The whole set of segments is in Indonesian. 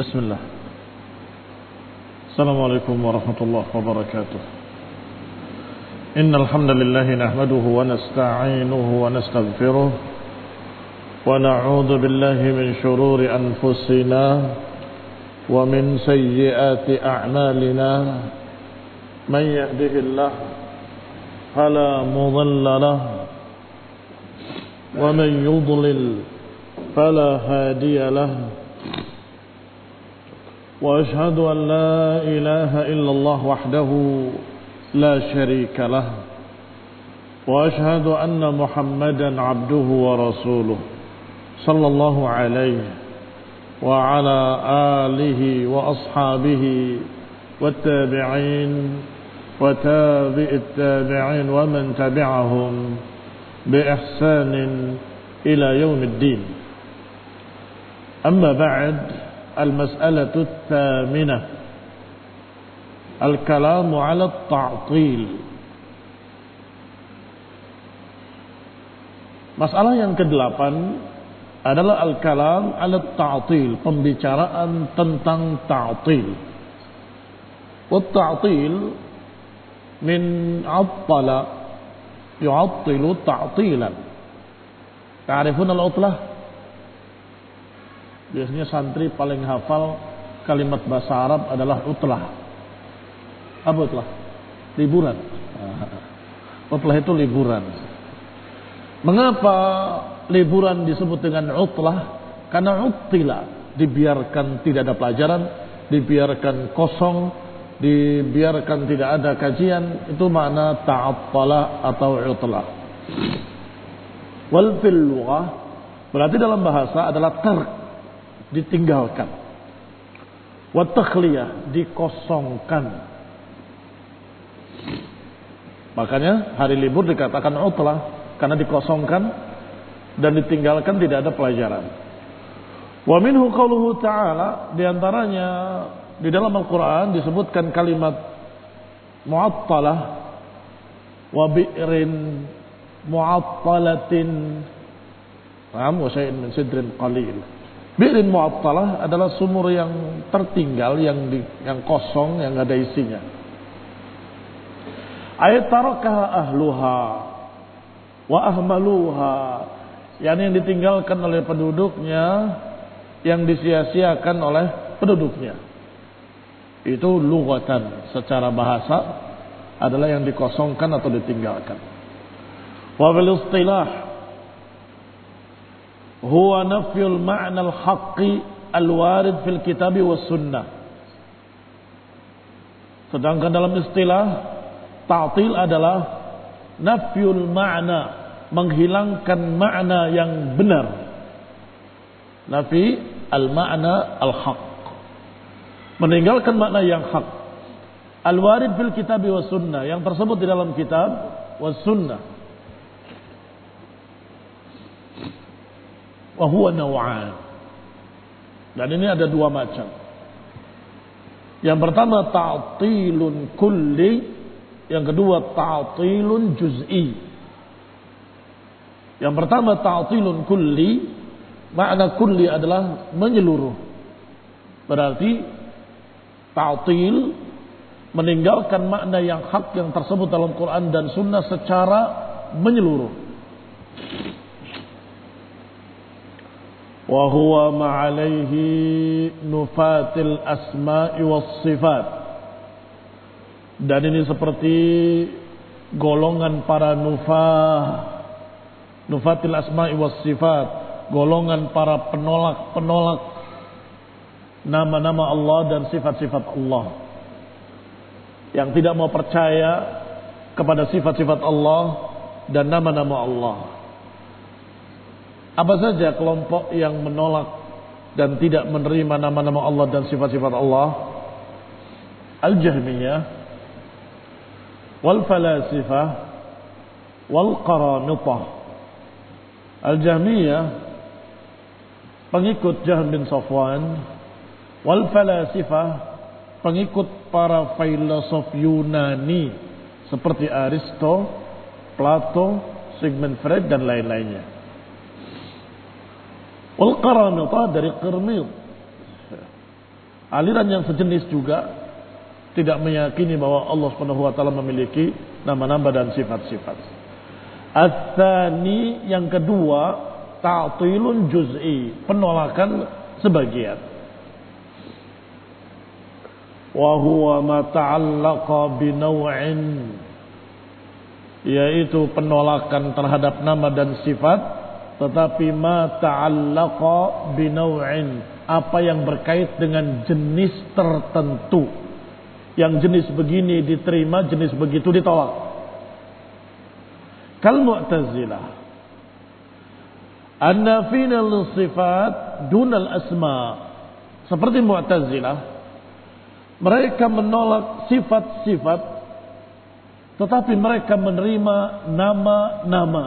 Bismillah. Assalamualaikum warahmatullahi wabarakatuh. Innal hamdalillah nahmaduhu wa nasta'inuhu wa nastaghfiruh wa na'udzu billahi min shururi anfusina wa min sayyiati a'malina. Man yahdihillahu fala mudilla lahu wa man yudlil fala hadiya lahu. وأشهد أن لا إله إلا الله وحده لا شريك له وأشهد أن محمدا عبده ورسوله صلى الله عليه وعلى آله وأصحابه والتابعين وتابع التابعين ومن تبعهم بإحسان إلى يوم الدين. أما بعد، المسألة الثامنة الكلام على التعطيل. Masalah yang ke-8 adalah al-kalam ala ta'til, pembicaraan tentang ta'til. Wa ta'til min 'attala yu'attilu ta'tilan. Ta'rifun al-'utlah? Biasanya santri paling hafal kalimat bahasa Arab adalah utlah. Apa utlah? Liburan. Utlah itu liburan. Mengapa liburan disebut dengan utlah? Karena uttila, dibiarkan tidak ada pelajaran, dibiarkan kosong, dibiarkan tidak ada kajian, itu makna ta'attala atau utlah. Wal fil lughah berarti dalam bahasa adalah tark, ditinggalkan. Wa takhliyah, dikosongkan. Makanya hari libur dikatakan utlah karena dikosongkan dan ditinggalkan, tidak ada pelajaran. Wa minhu qauluhu ta'ala, di antaranya di dalam Al-Qur'an disebutkan kalimat mu'attalah wa bi'rin mu'attalatin wa syai'in min sidrin qalil. Bi'rin mu'attalah adalah sumur yang tertinggal, yang kosong, yang enggak ada isinya. Ayat tarakaha ahluha wa ahmaluha, yang ditinggalkan oleh penduduknya, yang disia-siakan oleh penduduknya. Itu lughatan, secara bahasa adalah yang dikosongkan atau ditinggalkan. Wa bil istilah huwa nafyul ma'na al-haqqi al-warid fil kitabi was sunnah. Sedangkan dalam istilah, ta'til adalah nafyul ma'na, menghilangkan makna yang benar. Nafi al-ma'na al-haq, meninggalkan makna yang hak. Al-warid fil kitabi was sunnah, yang tersebut di dalam kitab was sunnah. Wa huwa naw'an. Dan ini ada dua macam. Yang pertama ta'tilun kulli, yang kedua ta'tilun juz'i. Yang pertama ta'tilun kulli, makna kulli adalah menyeluruh. Berarti ta'til meninggalkan makna yang hak yang tersebut dalam Quran dan Sunnah secara menyeluruh. Wa huwa ma'alaihi nufatil asma'i was sifat. Dan ini seperti golongan para nufatil asma'i was sifat, golongan para penolak nama-nama Allah dan sifat-sifat Allah, yang tidak mau percaya kepada sifat-sifat Allah dan nama-nama Allah. Apa saja kelompok yang menolak dan tidak menerima nama-nama Allah dan sifat-sifat Allah? Al-Jahmiyah, wal falasifah, wal qaramithah. Al-Jahmiyah, pengikut Jahm bin Safwan. Wal falasifah, pengikut para filosof Yunani seperti Aristo, Plato, Sigmund Freud dan lain-lainnya. Wal qaramithah dari qirmid. Aliran yang sejenis juga tidak meyakini bahwa Allah Subhanahu wa taala memiliki nama-nama dan sifat-sifat. Ats-tsani, yang kedua, ta'tilun juz'i, penolakan sebagian. Wa huwa ma ta'allaqa bi naw'in, yaitu penolakan terhadap nama dan sifat, tetapi ma ta'allaqa bi naw'in, apa yang berkait dengan jenis tertentu. Yang jenis begini diterima, jenis begitu ditolak. Kal Mu'tazilah, annafina lis-sifat dunal asma. Seperti Mu'tazilah, mereka menolak sifat-sifat, tetapi mereka menerima nama-nama.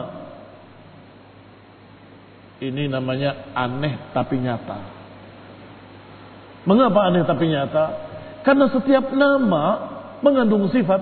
Ini namanya aneh tapi nyata. Mengapa aneh tapi nyata? Karena setiap nama mengandung sifat.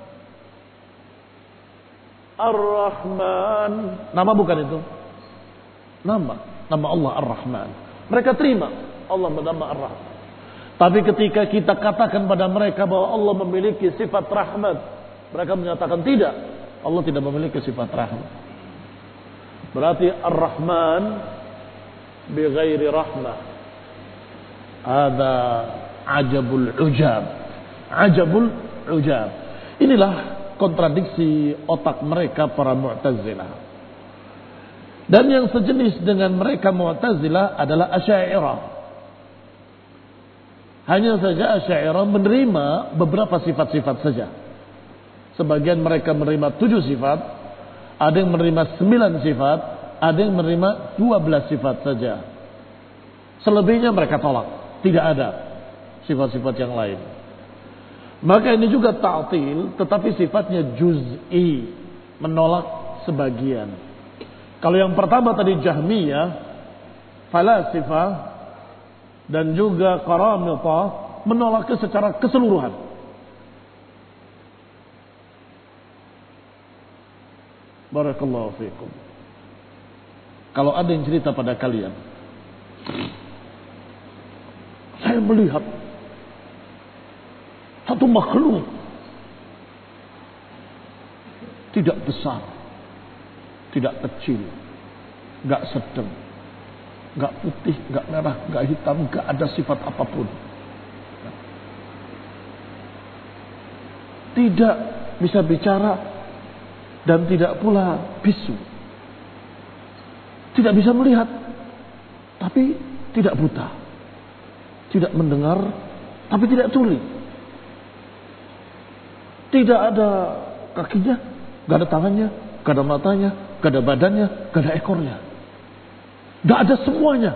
Ar-Rahman, nama bukan itu? Nama Allah Ar-Rahman. Mereka terima Allah bernama Ar-Rahman. Tapi ketika kita katakan pada mereka bahwa Allah memiliki sifat rahmat, mereka menyatakan tidak, Allah tidak memiliki sifat rahmat. Berarti Ar-Rahman bighairi rahmah. Ada ajabul ujab. Ajabul ujab. Inilah kontradiksi otak mereka para Mu'tazilah. Dan yang sejenis dengan mereka Mu'tazilah adalah Asy'ariyah. Hanya saja Asy'ariyah menerima beberapa sifat-sifat saja. Sebagian mereka menerima 7 sifat, ada yang menerima 9 sifat, ada yang menerima 12 sifat saja. Selebihnya mereka tolak, tidak ada sifat-sifat yang lain. Maka ini juga ta'til, tetapi sifatnya juz'i, menolak sebagian. Kalau yang pertama tadi Jahmiyah, falasifah, dan juga Qaramithah menolaknya secara keseluruhan. Barakallahu fiikum. Kalau ada yang cerita pada kalian, saya melihat satu makhluk tidak besar, tidak kecil, enggak sedang, enggak putih, enggak merah, enggak hitam, enggak ada sifat apapun. Tidak bisa bicara dan tidak pula bisu. Tidak bisa melihat, tapi tidak buta. Tidak mendengar, tapi tidak tuli. Tidak ada kakinya, enggak ada tangannya, enggak ada matanya, enggak ada badannya, enggak ada ekornya. Enggak ada semuanya.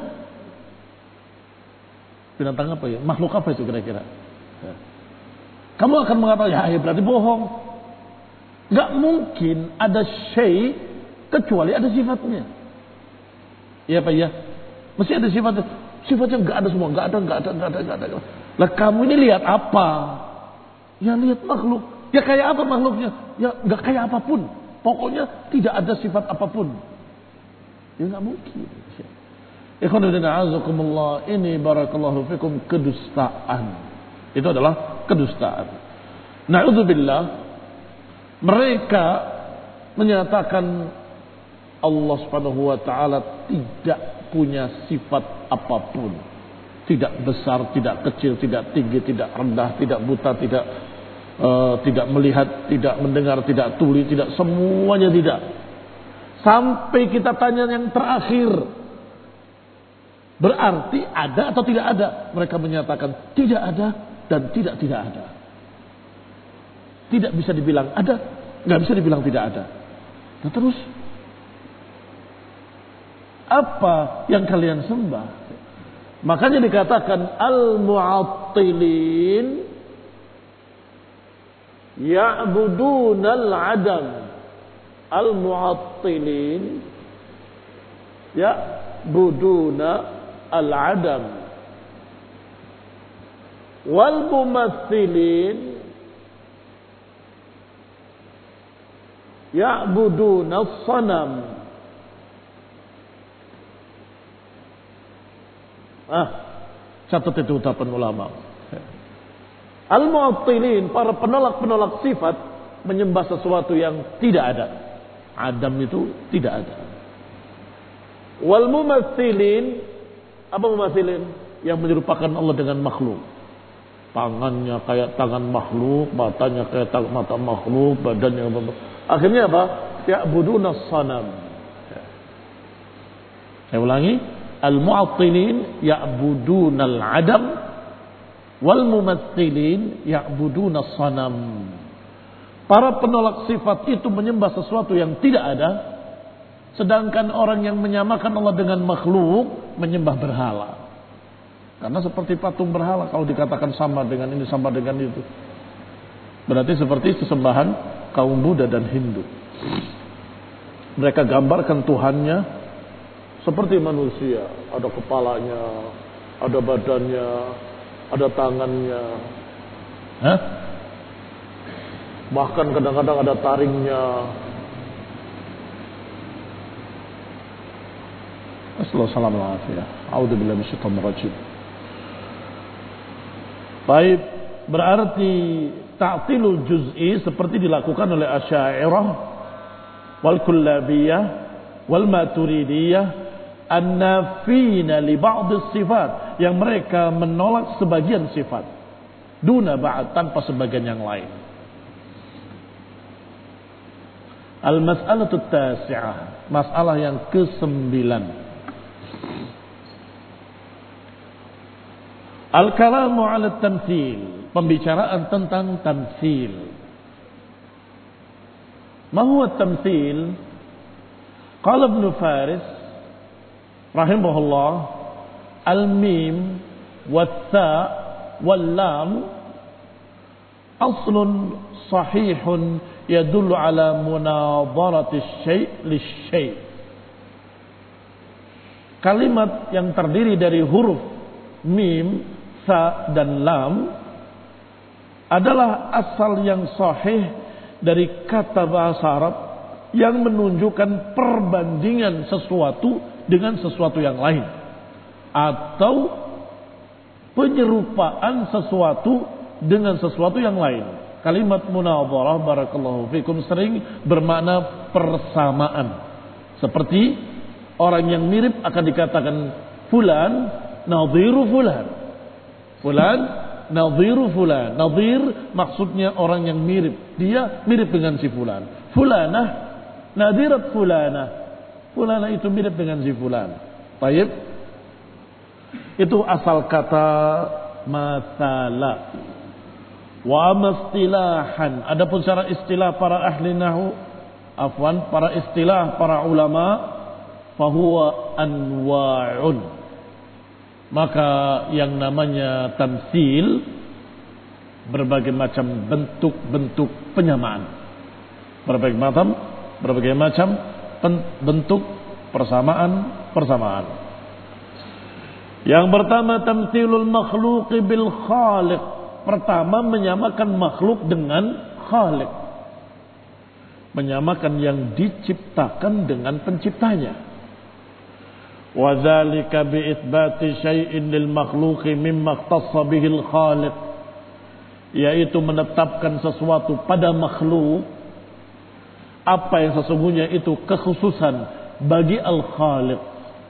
Binatang apa ya? Makhluk apa itu kira-kira? Ya. Kamu akan mengatakan, ya berarti bohong. Enggak mungkin ada syai kecuali ada sifatnya. Iya Pak ya? Mesti ada sifatnya. Sifatnya enggak ada semua, enggak ada. Lah kamu ini lihat apa? Ya lihat makhluk. Ya kayak apa makhluknya? Ya enggak kayak apapun. Pokoknya tidak ada sifat apapun. Ya enggak mungkin. Ikhwanuddin a'azakumullah, ini barakallahu fikum kedustaan. Itu adalah kedustaan. Na'udzubillah, mereka menyatakan Allah Subhanahu wa taala tidak punya sifat apapun. Tidak besar, tidak kecil, tidak tinggi, tidak rendah, tidak buta, tidak melihat, tidak mendengar, tidak tuli, tidak, semuanya tidak. Sampai kita tanya yang terakhir, berarti ada atau tidak ada? Mereka menyatakan tidak ada dan tidak ada. Tidak bisa dibilang ada, nggak bisa dibilang tidak ada. Nah terus apa yang kalian sembah? Makanya dikatakan al-mu'attilin ya'budunal adam. Al-mu'attilin ya'buduna al-adam. Wal mumaththilin ya'buduna as-sanam. Catat itu ucapan ulama. Al-mu'attilin, para penolak-penolak sifat, menyembah sesuatu yang tidak ada. Adam itu tidak ada. Wal mumatsilin, apa mumatsilin? Yang menyerupakan Allah dengan makhluk. Tangannya kayak tangan makhluk, matanya kayak mata makhluk, badannya akhirnya apa? Ya'buduna sanam. Saya ulangi, al-mu'attilin ya'buduna al-adam, wal mumatsilin ya'buduna sanam. Para penolak sifat itu menyembah sesuatu yang tidak ada, sedangkan orang yang menyamakan Allah dengan makhluk menyembah berhala. Karena seperti patung berhala kalau dikatakan sama dengan ini, sama dengan itu. Berarti seperti sesembahan kaum Buddha dan Hindu. Mereka gambarkan Tuhannya seperti manusia. Ada kepalanya, ada badannya, ada tangannya. Bahkan kadang-kadang ada taringnya. Assalamualaikum. A'udzubillahi minasyaitonir rajim. Baik, berarti ta'tilul juz'i seperti dilakukan oleh Asy'ariyah wal Kullabiyah wal Maturidiyah an-nafina li ba'd sifat, yang mereka menolak sebagian sifat duna ba'd, tanpa sebagian yang lain. Al-mas'alatu at-tasi'ah, masalah yang ke-9. Al-kalamu 'ala tamtsil, pembicaraan tentang tamtsil. Ma huwa tamtsil? Qala Ibn Faris rahimahullah, al-mim wat-ta wal-lam aslun sahihun yadullu ala munadharati asy-syai' lisyai'. Kalimat yang terdiri dari huruf mim, sa dan lam adalah asal yang sahih dari kata bahasa Arab yang menunjukkan perbandingan sesuatu dengan sesuatu yang lain, atau penyerupaan sesuatu dengan sesuatu yang lain. Kalimat munadharah, barakallahu fikum, sering bermakna persamaan. Seperti orang yang mirip akan dikatakan fulan nadhiru fulan. Fulan nadhiru fulan. Nadhir maksudnya orang yang mirip. Dia mirip dengan si fulan. Fulanah nadhirat fulanah. Fulanah itu mirip dengan si fulan. Baik. Itu asal kata mathala. Wa amastilahan. Adapun secara istilah para ahli nahwu, para istilah para ulama, fahuwa anwa'un. Maka yang namanya tamtsil berbagai macam bentuk-bentuk penyamaan. Berbagai macam bentuk persamaan. Yang pertama, tamtsilul makhluqi bil khaliq. Pertama, menyamakan makhluk dengan khaliq. Menyamakan yang diciptakan dengan penciptanya. Wa dzalika bi itsbati syai'in lil makhluqi mimma ikhtassa bihi al khaliq, yaitu menetapkan sesuatu pada makhluk apa yang sesungguhnya itu kekhususan bagi al khaliq.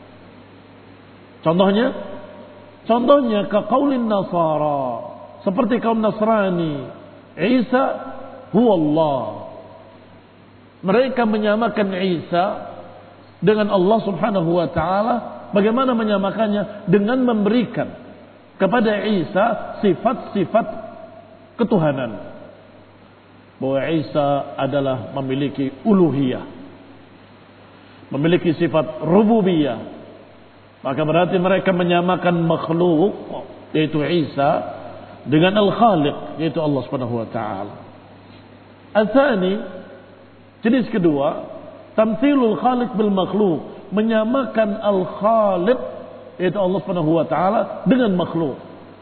Contohnya ka qaulin nasara, seperti kaum Nasrani, Isa huwa Allah. Mereka menyamakan Isa dengan Allah Subhanahu wa taala. Bagaimana menyamakannya? Dengan memberikan kepada Isa sifat-sifat ketuhanan. Bahwa Isa adalah memiliki uluhiyah, memiliki sifat rububiyah. Maka berarti mereka menyamakan makhluk, yaitu Isa, dengan Al-Khaliq, yaitu Allah Subhanahu wa taala. Al-thani, jenis kedua, tamtsilul khaliq bil makhluk, menyamakan al-khaliq, yaitu Allah Subhanahu wa taala, dengan makhluk.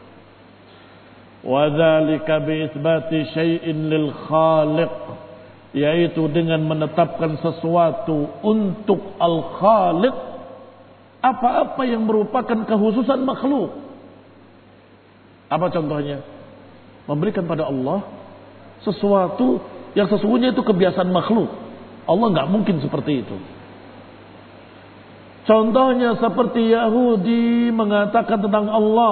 Wa dzalika bi itsbati syai'in lil khaliq, yaitu dengan menetapkan sesuatu untuk al-khaliq, apa-apa yang merupakan kekhususan makhluk. Apa contohnya? memberikan pada Allah sesuatu yang sesungguhnya itu kebiasaan makhluk. Allah nggak mungkin seperti itu. Contohnya seperti Yahudi mengatakan tentang Allah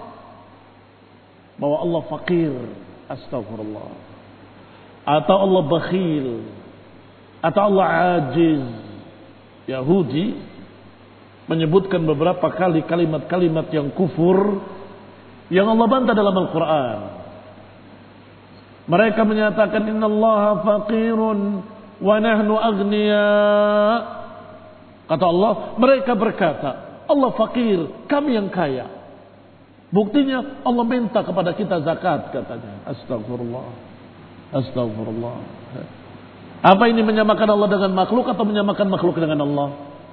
bahwa Allah fakir, astagfirullah, atau Allah bakhil, atau Allah ajiz. Yahudi menyebutkan beberapa kali kalimat-kalimat yang kufur yang Allah bantah dalam Al-Quran. Mereka menyatakan innallaha faqirun wa nahnu aghniya. Kata Allah, mereka berkata, Allah fakir, kami yang kaya. Buktinya Allah minta kepada kita zakat katanya. Astagfirullah. Astagfirullah. Apa ini menyamakan Allah dengan makhluk atau menyamakan makhluk dengan Allah?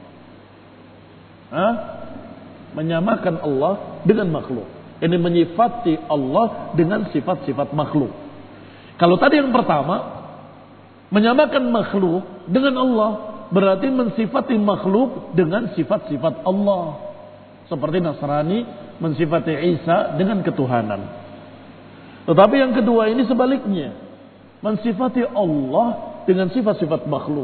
Hah? Menyamakan Allah dengan makhluk. Ini menyifati Allah dengan sifat-sifat makhluk. Kalau tadi yang pertama, menyamakan makhluk dengan Allah, berarti mensifati makhluk dengan sifat-sifat Allah. Seperti Nasrani mensifati Isa dengan ketuhanan. Tetapi yang kedua ini sebaliknya, mensifati Allah dengan sifat-sifat makhluk.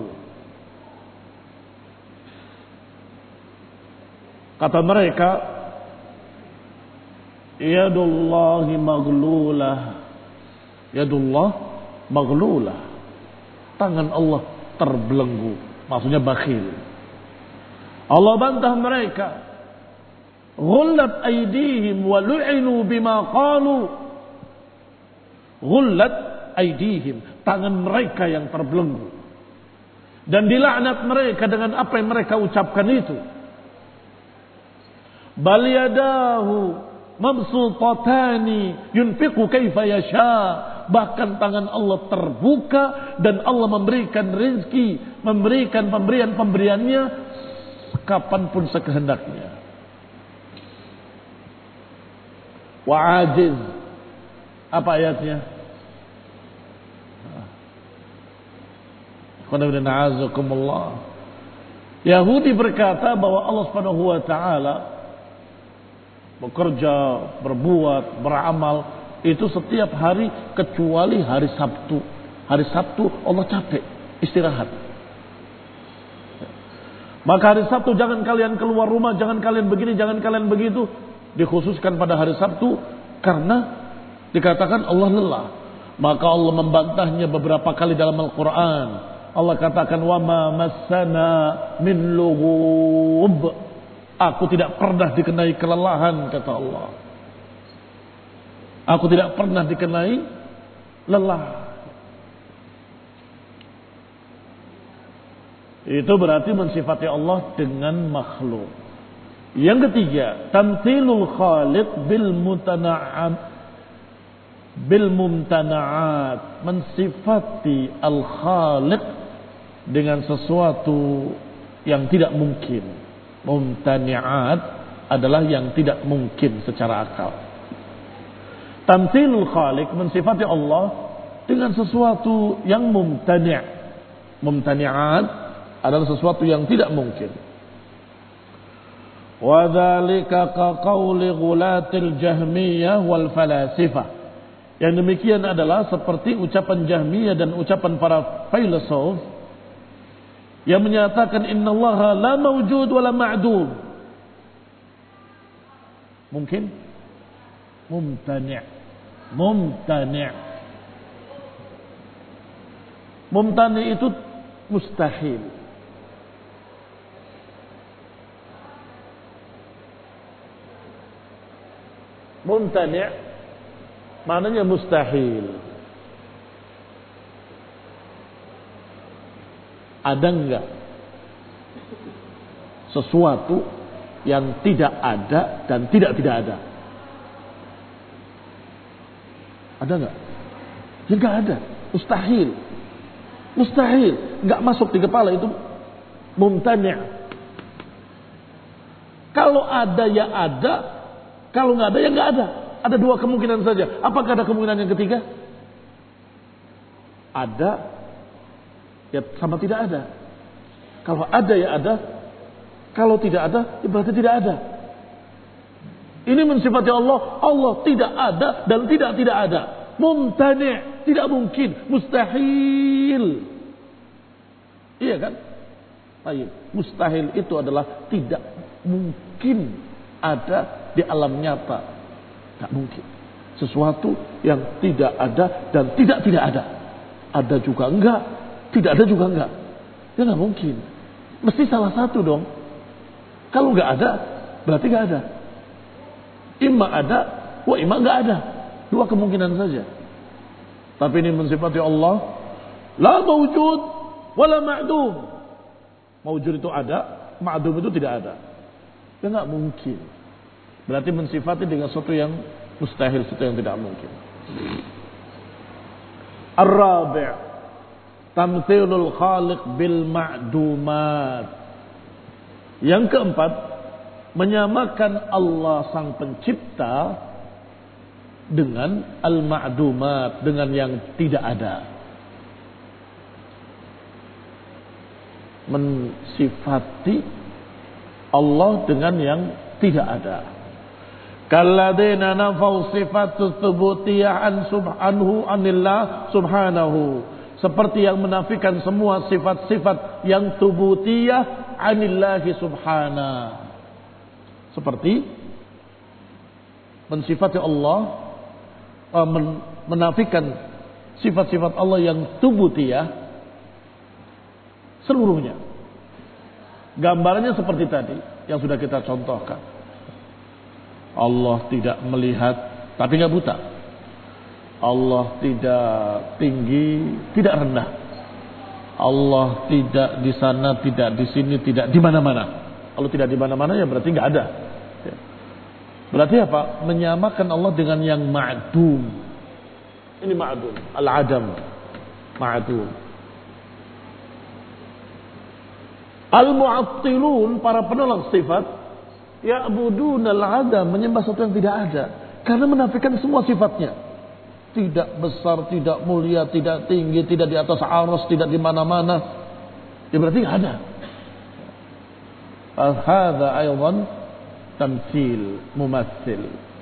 Kata mereka, yadullahi maghlulah. Yadullah maghlulah. Tangan Allah terbelenggu. Maksudnya bakhil. Allah bantah mereka. Ghullat aydihim wa lu'inu bima qalu. Ghullat aydihim. Tangan mereka yang terbelenggu. Dan dilaknat mereka dengan apa yang mereka ucapkan itu. Bal yadahu mabsutatani yunfiqu kaifa yasha. Bahkan tangan Allah terbuka dan Allah memberikan rezeki, memberikan pemberian-pemberiannya kapanpun sekehendaknya. Wa ajiz. Apa ayatnya? Yahudi berkata bahwa Allah Subhanahu wa taala bekerja, berbuat, beramal itu setiap hari kecuali hari Sabtu. Hari Sabtu Allah capek, istirahat. Maka hari Sabtu jangan kalian keluar rumah, jangan kalian begini, jangan kalian begitu. Dikhususkan pada hari Sabtu karena dikatakan Allah lelah. Maka Allah membantahnya beberapa kali dalam Al-Quran. Allah katakan wa ma massana min lughub. Aku tidak pernah dikenai kelelahan, kata Allah. Aku tidak pernah dikenai lelah. Itu berarti mensifati Allah dengan makhluk. Yang ketiga, tamtsilul khaliq bil mumtana'at, mensifati al-khaliq dengan sesuatu yang tidak mungkin. Mumtani'at adalah yang tidak mungkin secara akal. Tamtsilul khaliq, mensifati Allah dengan sesuatu yang mumtani'. Mumtani'at adalah sesuatu yang tidak mungkin. Wa dzalika ka qauli ghulatil jahmiyah wal falasifah. Yang demikian adalah seperti ucapan Jahmiyah dan ucapan para filosof yang menyatakan innallaha la mawjud wa la ma'dum. Mungkin mumtani'. Mumtani'. Mumtani' itu mustahil. Mumtani' maknanya mustahil. Ada enggak sesuatu yang tidak ada dan tidak ada? Ada enggak? Ya enggak ada. Mustahil. Mustahil. Enggak masuk di kepala itu. Mumtani'. Kalau ada ya ada. Kalau enggak ada ya enggak ada. Ada dua kemungkinan saja. Apakah ada kemungkinan yang ketiga? Ada. Ya sama tidak ada. Kalau ada ya ada. Kalau tidak ada ya berarti tidak ada. Ini mensifati Allah. Allah tidak ada dan tidak ada. mumtani', tidak mungkin, mustahil. Iya kan? Baik, mustahil itu adalah tidak mungkin ada di alam nyata. Tidak mungkin. Sesuatu yang tidak ada dan tidak ada. Ada juga enggak, tidak ada juga enggak. Ya nggak mungkin. Mesti salah satu dong. Kalau nggak ada, berarti nggak ada. Imma ada, imma nggak ada. Dua kemungkinan saja. Tapi ini mensifati Allah, la mawjud wala ma'dum. Mawjud itu ada, ma'dum itu tidak ada. Ya nggak mungkin. Berarti mensifati dengan sesuatu yang mustahil, sesuatu yang tidak mungkin. Ar-rabi', tamthilul khaliq bil ma'dumat. Yang keempat, menyamakan Allah sang pencipta dengan al-ma'dumat, dengan yang tidak ada. Mensifati Allah dengan yang tidak ada. Kalladzina nafau sifatu tsubutiyah anillah subhanahu. Seperti yang menafikan semua sifat-sifat yang tubutiyah anillahi subhanahu. Seperti mensifati Allah, menafikan sifat-sifat Allah yang tubutiyah seluruhnya. Gambarannya seperti tadi yang sudah kita contohkan. Allah tidak melihat tapi nggak buta. Allah tidak tinggi, tidak rendah. Allah tidak di sana, tidak di sini, tidak di mana-mana. Kalau tidak di mana-mana ya berarti nggak ada. Berarti apa? Menyamakan Allah dengan yang ma'dum. Ini ma'dum, al-adam, ma'dum. Al-mu'attilun, para penolak sifat, ya'buduna al-adam, menyembah sesuatu yang tidak ada. Karena menafikan semua sifatnya. Tidak besar, tidak mulia, tidak tinggi, tidak di atas aras, tidak di mana-mana. Ya berarti nggak ada. Hadza aydan tamtsil, mumatsil.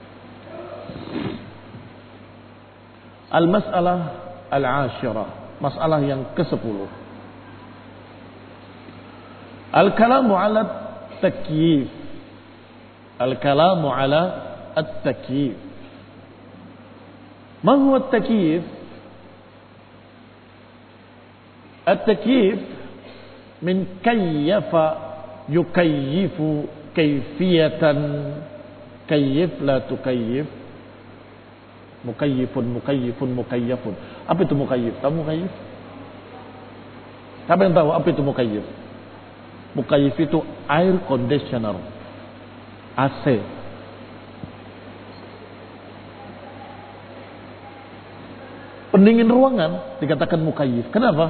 Al-mas'alah al-ashirah, masalah yang ke-10. Al-kalamu 'ala at-takyif. Al-kalamu 'ala at-takyif. ما هو التكييف؟ التكييف من كيف يكيف كيفية. كيف لا تكيف. مكيف مكيف مكيف. Apa itu mukayif? Tahu mukayif? Siapa yang tahu apa itu mukayif? Mukayif itu air conditioner, AC. Pendingin ruangan dikatakan mukayif. Kenapa?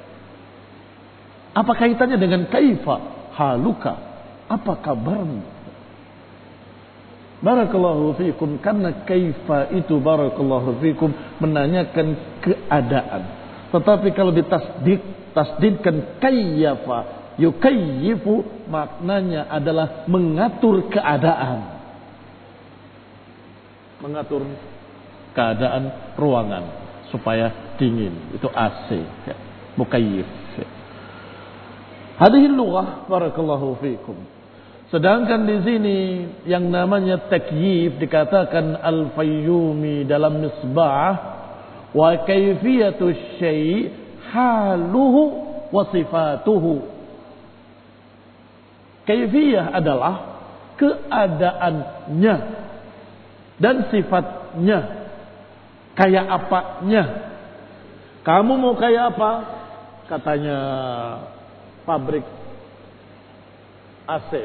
Apa kaitannya dengan kaifa haluka? Apa kabarmu? Barakallahu fikum. Karena kaifa itu barakallahu fikum menanyakan keadaan. Tetapi kalau tasdidkan kayyafa yukayyifu, maknanya adalah mengatur keadaan. Mengatur keadaan ruangan supaya dingin, itu AC, ya. Mukayyif. Hadhihi lughah barakallahu fikum. Sedangkan di sini yang namanya takyif dikatakan al-Fayyumi dalam Misbah, wa kayfiyatu syai' haluhu wa sifatuhu. Kayfiyah adalah keadaannya dan sifatnya. Kayak apanya? Kamu mau kayak apa? Katanya pabrik AC.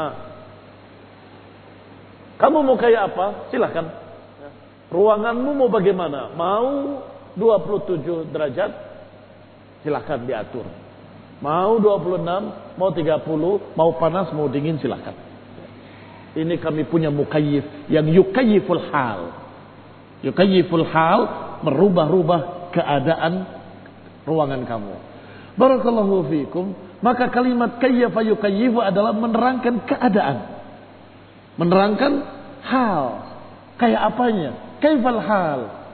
Kamu mau kayak apa? Silahkan. Ruanganmu mau bagaimana? Mau 27 derajat? Silahkan diatur. Mau 26, mau 30, mau panas, mau dingin, silahkan. Ini kami punya mukayyif yang yukayyiful hal. Yukayyiful hal, merubah-rubah keadaan ruangan kamu. Barakallahu fikum. Maka kalimat kayyafa yukayyifu adalah menerangkan keadaan. Menerangkan hal. Kayak apanya? Kaifal hal.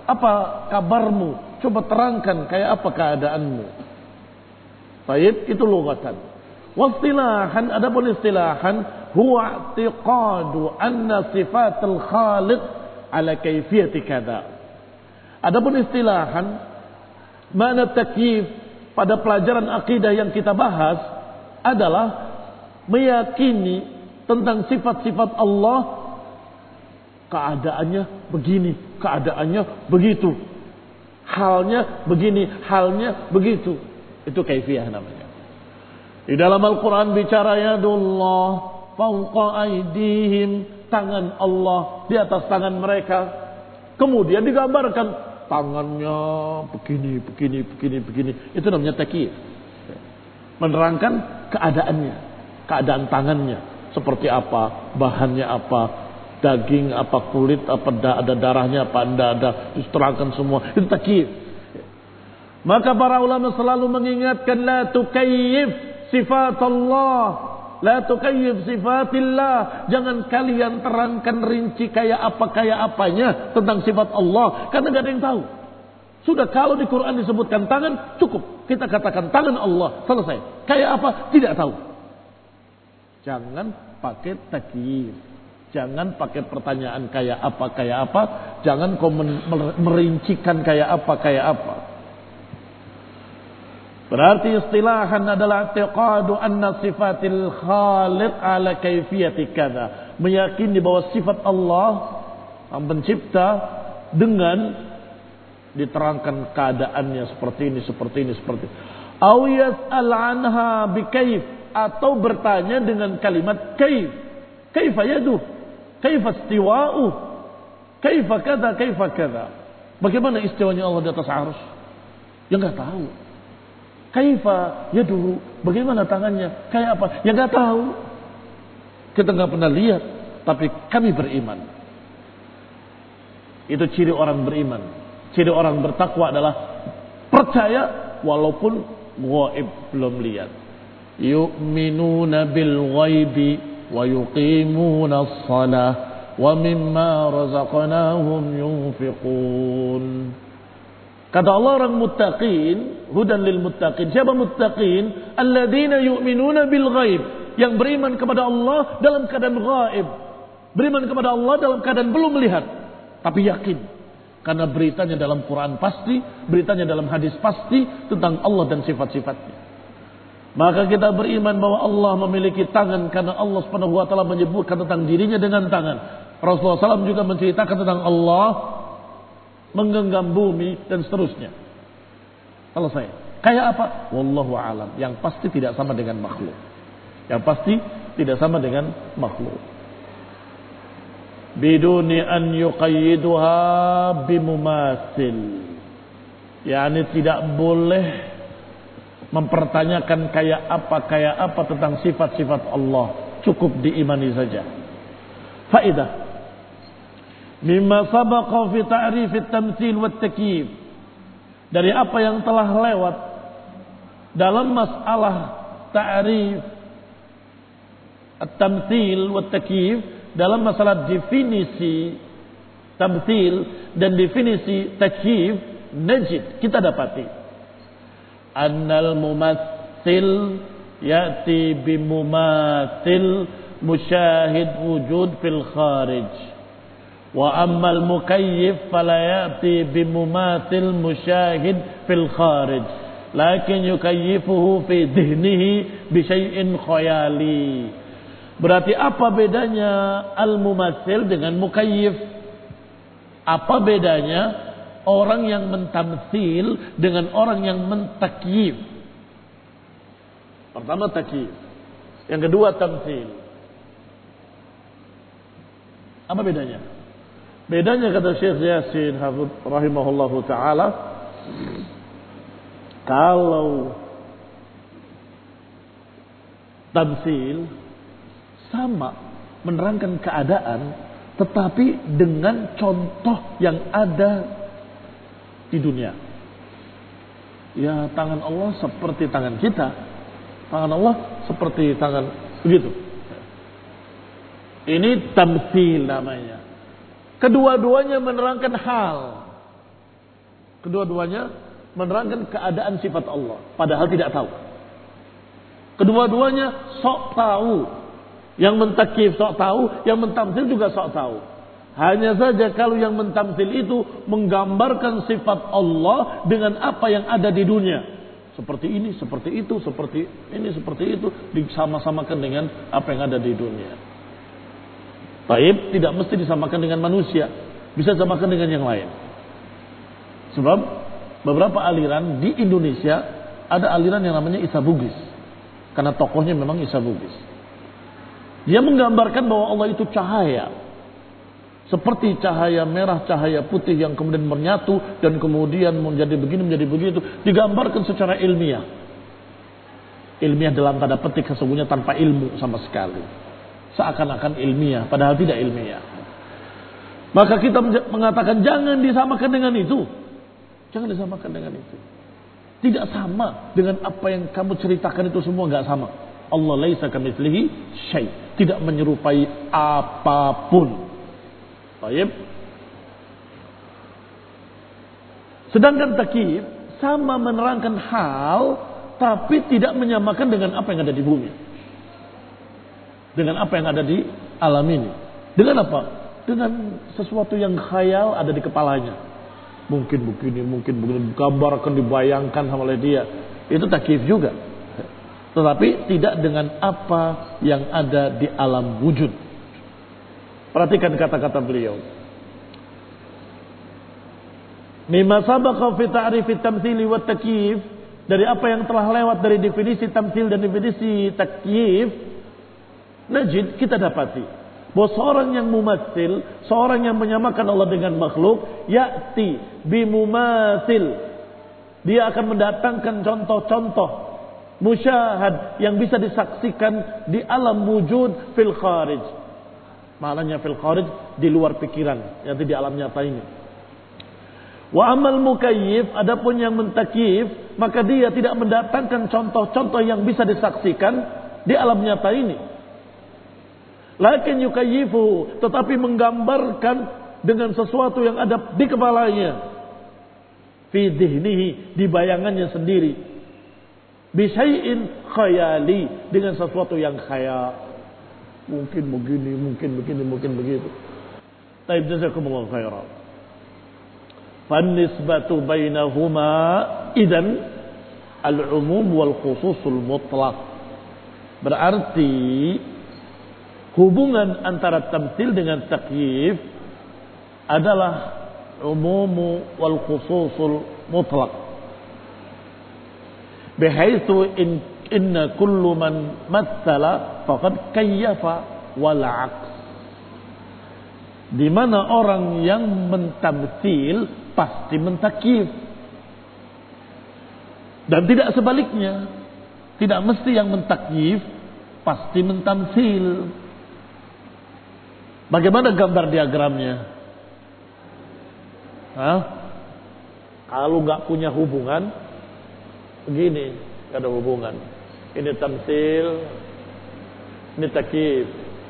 Apa kabarmu? Coba terangkan kayak apa keadaanmu. Baik, itu lughatan. Wastilahan, adapun istilahan, huwa i'tiqadu anna sifatul khaliq ala kaifiyati kada. Adapun istilahan, mana takyif pada pelajaran akidah yang kita bahas adalah meyakini tentang sifat-sifat Allah, keadaannya begini, keadaannya begitu, halnya begini, halnya begitu. Itu kaifiyah namanya. Di dalam Al-Quran bicara yadullah fawqa aydihim, tangan Allah di atas tangan mereka. Kemudian digambarkan tangannya begini, begini, begini, begini. Itu namanya takyif. Menerangkan keadaannya, keadaan tangannya seperti apa, bahannya apa, daging apa, kulit apa, ada darahnya apa, tidak ada, diterangkan semua. Itu takyif. Maka para ulama selalu mengingatkan, la tukayyif sifat Allah, la tukayyif sifatillah. Jangan kalian terangkan rinci kayak apanya tentang sifat Allah, karena tidak ada yang tahu. Sudah, kalau di Quran disebutkan tangan, cukup kita katakan tangan Allah, selesai. Kayak apa? Tidak tahu. Jangan pakai takyif. Jangan pakai pertanyaan kayak apa. Jangan kau merincikan kayak apa. Berarti istilahan adalah i'tiqadu anna sifatil khaliq ala kaifiyati kada. Meyakini bahwa sifat Allah yang pencipta dengan diterangkan keadaannya seperti ini. Au yas'al anha bikaif, atau bertanya dengan kalimat kaif. Kaifa yaduh? Kaifa istiwa'u? Kaifa kada? Bagaimana istiwanya Allah di atas arsy? Ya enggak tahu. Kaifa yaduh? Bagaimana tangannya? Kayak apa? Ya enggak tahu. Kita enggak pernah lihat, tapi kami beriman. Itu ciri orang beriman. Ciri orang bertakwa adalah percaya walaupun ghaib, belum lihat. Yu'minuna bil ghaibi wa yuqimuna as-salah wa mimma razaqnahum yunfiqun. Kata Allah, orang muttaqin, hudan lil muttaqin. Siapa muttaqin? Alladzina yu'minuna bil ghaib, yang beriman kepada Allah dalam keadaan ghaib. Beriman kepada Allah dalam keadaan belum melihat, tapi yakin. Karena beritanya dalam Quran pasti, beritanya dalam hadis pasti tentang Allah dan sifat-sifatnya. Maka kita beriman bahwa Allah memiliki tangan, karena Allah Subhanahu wa taala menyebutkan tentang dirinya dengan tangan. Rasulullah SAW juga menceritakan tentang Allah menggenggam bumi dan seterusnya. Selesai. Kayak apa? Wallahu alam. Yang pasti tidak sama dengan makhluk. Biduni an yuqayyiduha bimumasil. Yani tidak boleh mempertanyakan kayak apa tentang sifat-sifat Allah. Cukup diimani saja. Faedah. Mimma sabaqa fi ta'rif at-tamtsil wa at-takyif. Dari apa yang telah lewat dalam masalah ta'rif at-tamtsil wa at-takyif, dalam masalah definisi tamtsil dan definisi takyif, najid, kita dapati annal mumassil ya'ti bimumathil musyahid wujud fil kharij, wa ammal mukayyif fala ya'ti bimumathil musyahid fil kharij, lakin yukayyifuhu fi dhihnihi bi syai'in khayali. Berarti apa bedanya al-mumatsil dengan mukayyif? Apa bedanya orang yang mentamtsil dengan orang yang mentakyif? Pertama takyif, yang kedua tamtsil. Apa bedanya? Bedanya kata Syekh Yasin Hafidh rahimahullahu taala, kalau tamtsil sama menerangkan keadaan, tetapi dengan contoh yang ada di dunia. Ya, tangan Allah seperti tangan kita, tangan Allah seperti tangan begitu. Ini tamtsil namanya. Kedua-duanya menerangkan hal. Kedua-duanya menerangkan keadaan sifat Allah, padahal tidak tahu. Kedua-duanya sok tahu. Yang mentakyif sok tahu, yang mentamsil juga sok tahu. Hanya saja kalau yang mentamsil itu menggambarkan sifat Allah dengan apa yang ada di dunia. Seperti ini, seperti itu, seperti ini, seperti itu. Disama-samakan dengan apa yang ada di dunia. Taib tidak mesti disamakan dengan manusia. Bisa disamakan dengan yang lain. Sebab beberapa aliran di Indonesia ada aliran yang namanya Isa Bugis. Karena tokohnya memang Isa Bugis. Dia menggambarkan bahwa Allah itu cahaya. Seperti cahaya merah, cahaya putih yang kemudian menyatu dan kemudian menjadi begini, menjadi begitu. Digambarkan secara ilmiah. Ilmiah dalam tanda petik sesungguhnya tanpa ilmu sama sekali. Seakan-akan ilmiah, padahal tidak ilmiah. Maka kita mengatakan jangan disamakan dengan itu. Jangan disamakan dengan itu. Tidak sama dengan apa yang kamu ceritakan itu semua, enggak sama. Allah laisa kamitslihi syai', tidak menyerupai apapun. Baik. Sedangkan takyif sama menerangkan hal tapi tidak menyamakan dengan apa yang ada di bumi. Dengan apa yang ada di alam ini. Dengan apa? Dengan sesuatu yang khayal ada di kepalanya. Mungkin begini, digambarkan, dibayangkan oleh dia. Itu takyif juga. Tetapi tidak dengan apa yang ada di alam wujud. Perhatikan kata-kata beliau. Mimma sabaqa fi ta'rif at-tamtsili wa at-takyif, dari apa yang telah lewat dari definisi tamtsil dan definisi takyif, najid kita dapati bahwa seorang yang mumatsil, seorang yang menyamakan Allah dengan makhluk, ya'ti bimumatsil, dia akan mendatangkan contoh-contoh musyahad yang bisa disaksikan di alam wujud fil kharij. Maknanya fil kharij di luar pikiran, yaitu di alam nyata ini. Wa amal mukayyif, adapun yang mentakyif, maka dia tidak mendatangkan contoh-contoh yang bisa disaksikan di alam nyata ini. Lakin yukayyifu, tetapi menggambarkan dengan sesuatu yang ada di kepalanya. Fi dhihnihi, di bayangannya sendiri. Bisyai'in khayali, dengan sesuatu yang khayal. Mungkin begini, mungkin begitu. Taib, jazakumullah khairan. Fannisbatu bainahuma idan al-umum wal khususul mutlaq. Berarti hubungan antara tamtsil dengan takyif adalah umum wal khususul mutlaq. Bihaitsu inna kullu man matsala faqad kayyafa wal aks. Di mana orang yang mentamtsil pasti mentakyif. Dan tidak sebaliknya. Tidak mesti yang mentakyif pasti mentamtsil. Bagaimana gambar diagramnya? Kalau nggak punya hubungan, begini, nggak ada hubungan. Ini tamtsil, ini takyif.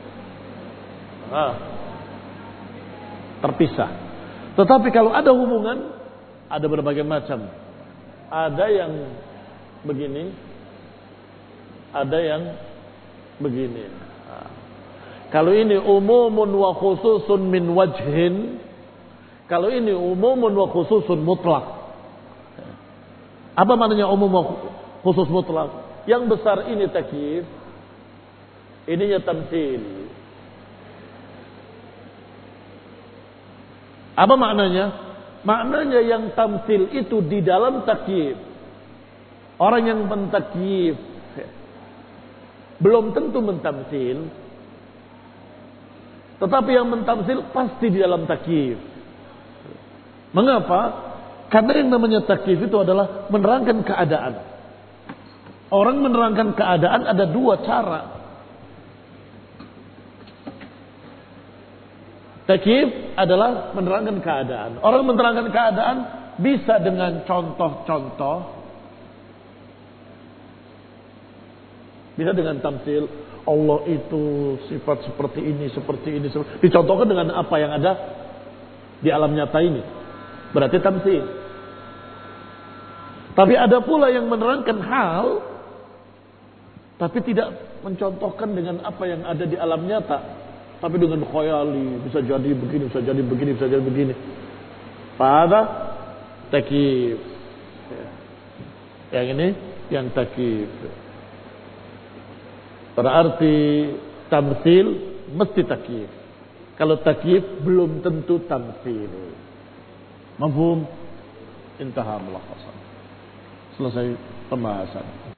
Terpisah. Tetapi kalau ada hubungan, ada berbagai macam. Ada yang begini, ada yang begini. Kalau ini umumun wa khususun min wajhin, kalau ini umumun wa khususun mutlak. Apa maknanya umum wa khusus mutlak? Yang besar ini takyif, ininya tamtsil. Apa maknanya? Maknanya yang tamtsil itu di dalam takyif. Orang yang mentakyif belum tentu mentamtsil. Tetapi yang mentamtsil pasti di dalam takyif. Mengapa? Karena yang namanya takyif itu adalah menerangkan keadaan. Orang menerangkan keadaan ada dua cara. Takyif adalah menerangkan keadaan. Orang menerangkan keadaan bisa dengan contoh-contoh. Bisa dengan tamtsil. Allah itu sifat seperti ini, seperti ini. Dicontohkan dengan apa yang ada di alam nyata ini. Berarti tamtsil. Tapi ada pula yang menerangkan hal tapi tidak mencontohkan dengan apa yang ada di alam nyata, tapi dengan khayali, bisa jadi begini, bisa jadi begini, bisa jadi begini. Pada takyif. Yang ini yang takyif. Berarti tamtsil mesti takyif. Kalau takyif belum tentu tamtsil. Mafhum? Intaha mulakhasan. Selesai pembahasan.